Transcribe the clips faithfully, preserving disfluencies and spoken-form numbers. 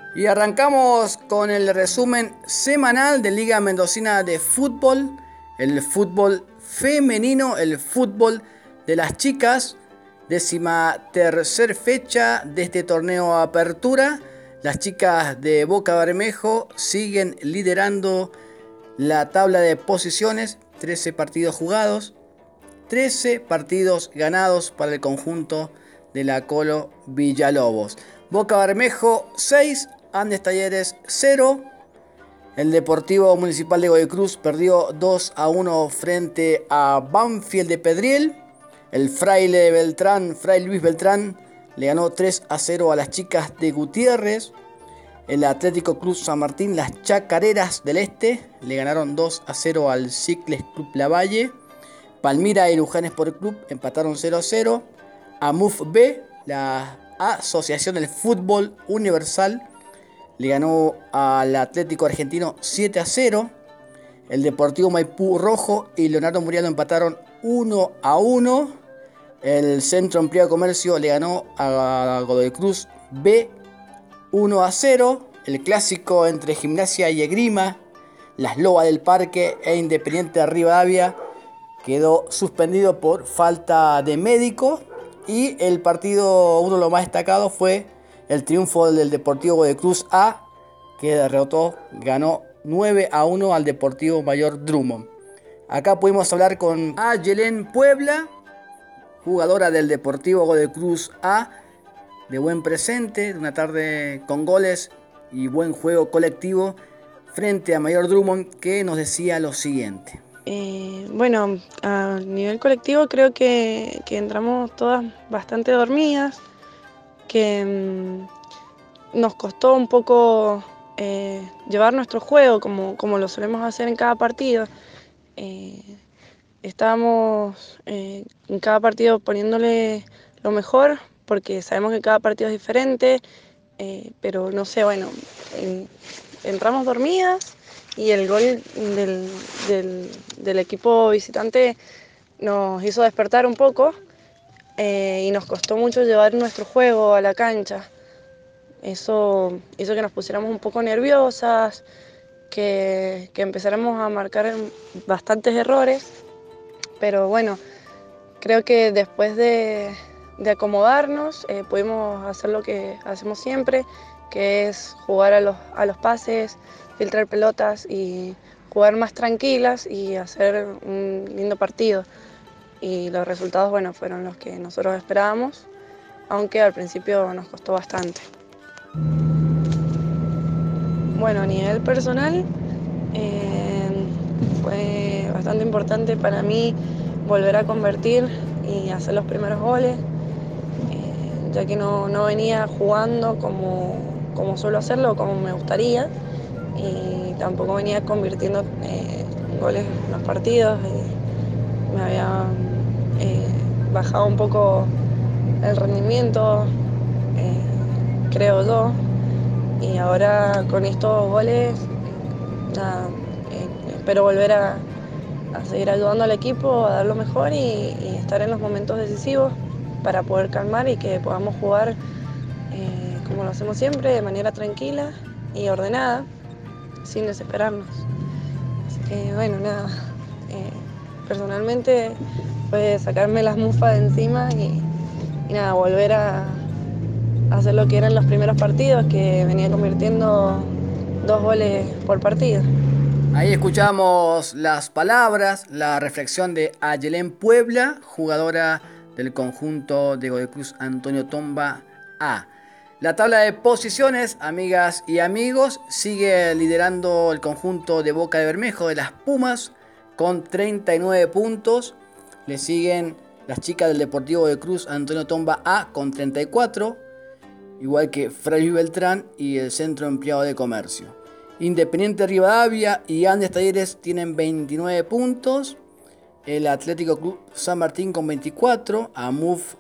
Y arrancamos con el resumen semanal de Liga Mendocina de Fútbol, el fútbol femenino, el fútbol de las chicas, décima tercer fecha de este torneo Apertura. Las chicas de Boca Bermejo siguen liderando la tabla de posiciones, trece partidos jugados, trece partidos ganados para el conjunto de la Colo Villalobos. Boca Bermejo seis, Andes Talleres cero. El Deportivo Municipal de Godoy Cruz perdió dos a uno frente a Banfield de Pedriel. El Fraile Beltrán, Fray Luis Beltrán, le ganó tres a cero a las chicas de Gutiérrez. El Atlético Club San Martín, las Chacareras del Este, le ganaron dos a cero al Cicles Club Lavalle. Palmira y Luján Sport Club empataron cero a cero. AMUF B, la Asociación del Fútbol Universal, le ganó al Atlético Argentino siete a cero. El Deportivo Maipú Rojo y Leonardo Muriano empataron uno a uno. El Centro Ampliado de Comercio le ganó a Godoy Cruz B uno a cero. El clásico entre Gimnasia y Esgrima, Las Lobas del Parque e Independiente de Rivadavia, quedó suspendido por falta de médico. Y el partido, uno de los más destacados, fue el triunfo del Deportivo Godoy Cruz A, que derrotó, ganó nueve a uno al Deportivo Mayor Drummond. Acá pudimos hablar con Ayelen Puebla, jugadora del Deportivo Godoy Cruz A, de buen presente, de una tarde con goles y buen juego colectivo frente a Mayor Drummond, que nos decía lo siguiente. Eh, bueno, a nivel colectivo creo que, que entramos todas bastante dormidas, que mmm, nos costó un poco eh, llevar nuestro juego como, como lo solemos hacer en cada partido. Eh, estábamos eh, en cada partido poniéndole lo mejor, porque sabemos que cada partido es diferente, eh, pero no sé, bueno, en, entramos dormidas. Y el gol del, del, del equipo visitante nos hizo despertar un poco eh, y nos costó mucho llevar nuestro juego a la cancha. Eso hizo que nos pusiéramos un poco nerviosas, que, que empezáramos a marcar bastantes errores, pero bueno, creo que después de, de acomodarnos eh, pudimos hacer lo que hacemos siempre, que es jugar a los, a los pases, filtrar pelotas y jugar más tranquilas y hacer un lindo partido. Y los resultados, bueno, fueron los que nosotros esperábamos, aunque al principio nos costó bastante. Bueno, a nivel personal, eh, fue bastante importante para mí volver a convertir y hacer los primeros goles, eh, ya que no, no venía jugando como, como suelo hacerlo, como me gustaría, y tampoco venía convirtiendo eh, goles en los partidos. Y me había eh, bajado un poco el rendimiento, eh, creo yo, y ahora con estos goles, nada, eh, espero volver a, a seguir ayudando al equipo a dar lo mejor y, y estar en los momentos decisivos para poder calmar y que podamos jugar eh, como lo hacemos siempre, de manera tranquila y ordenada, sin desesperarnos. Así que bueno, nada, eh, personalmente fue sacarme las mufas de encima y, y nada, volver a, a hacer lo que eran los primeros partidos, que venía convirtiendo dos goles por partido. Ahí escuchamos las palabras, la reflexión de Ayelen Puebla, jugadora del conjunto de Godoy Cruz Antonio Tomba A. La tabla de posiciones, amigas y amigos, sigue liderando el conjunto de Boca de Bermejo de las Pumas con treinta y nueve puntos. Le siguen las chicas del Deportivo de Cruz Antonio Tomba A con treinta y cuatro, igual que Fray Luis Beltrán y el Centro Empleado de Comercio. Independiente Rivadavia y Andes Talleres tienen veintinueve puntos. El Atlético Club San Martín con veinticuatro. AMUF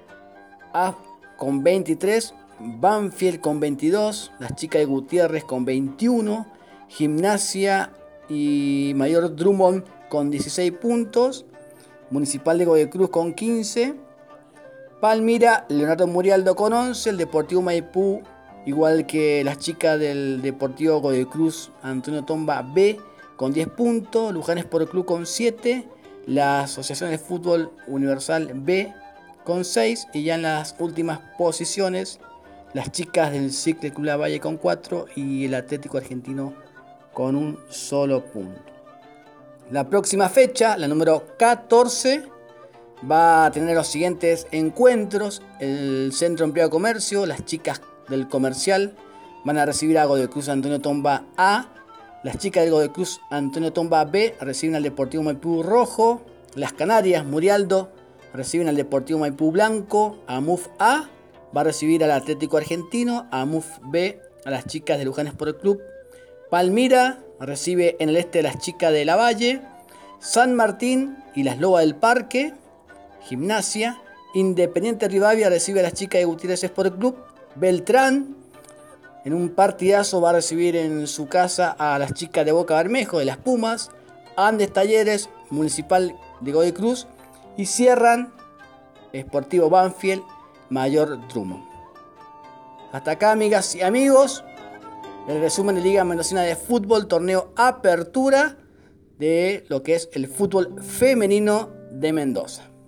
A con veintitrés. Banfield con veintidós. Las chicas de Gutiérrez con veintiuno. Gimnasia y Mayor Drummond con dieciséis puntos. Municipal de Godoy Cruz con quince. Palmira, Leonardo Murialdo con once. El Deportivo Maipú igual que las chicas del Deportivo Godoy Cruz Antonio Tomba B con diez puntos, Luján Sport Club con siete, la Asociación de Fútbol Universal B con seis, y ya en las últimas posiciones las chicas del Cicle Club La Valle con cuatro y el Atlético Argentino con un solo punto. La próxima fecha, la número catorce, va a tener los siguientes encuentros. El Centro Empleado de Comercio, las chicas del Comercial van a recibir a Godoy Cruz Antonio Tomba A. Las chicas del Godoy Cruz Antonio Tomba B reciben al Deportivo Maipú Rojo. Las Canarias Murialdo reciben al Deportivo Maipú Blanco. AMUF A va a recibir al Atlético Argentino. AMUF B a las chicas de Luján Sport Club. Palmira recibe en el este a las chicas de La Valle. San Martín y las Lobas del Parque. Gimnasia. Independiente Rivadavia recibe a las chicas de Gutiérrez Sport Club. Beltrán, en un partidazo, va a recibir en su casa a las chicas de Boca Bermejo, de las Pumas. Andes Talleres, Municipal de Godoy Cruz. Y cierran Sportivo Banfield, Mayor Drummond. Hasta acá, amigas y amigos, el resumen de Liga Mendocina de Fútbol, torneo Apertura de lo que es el fútbol femenino de Mendoza.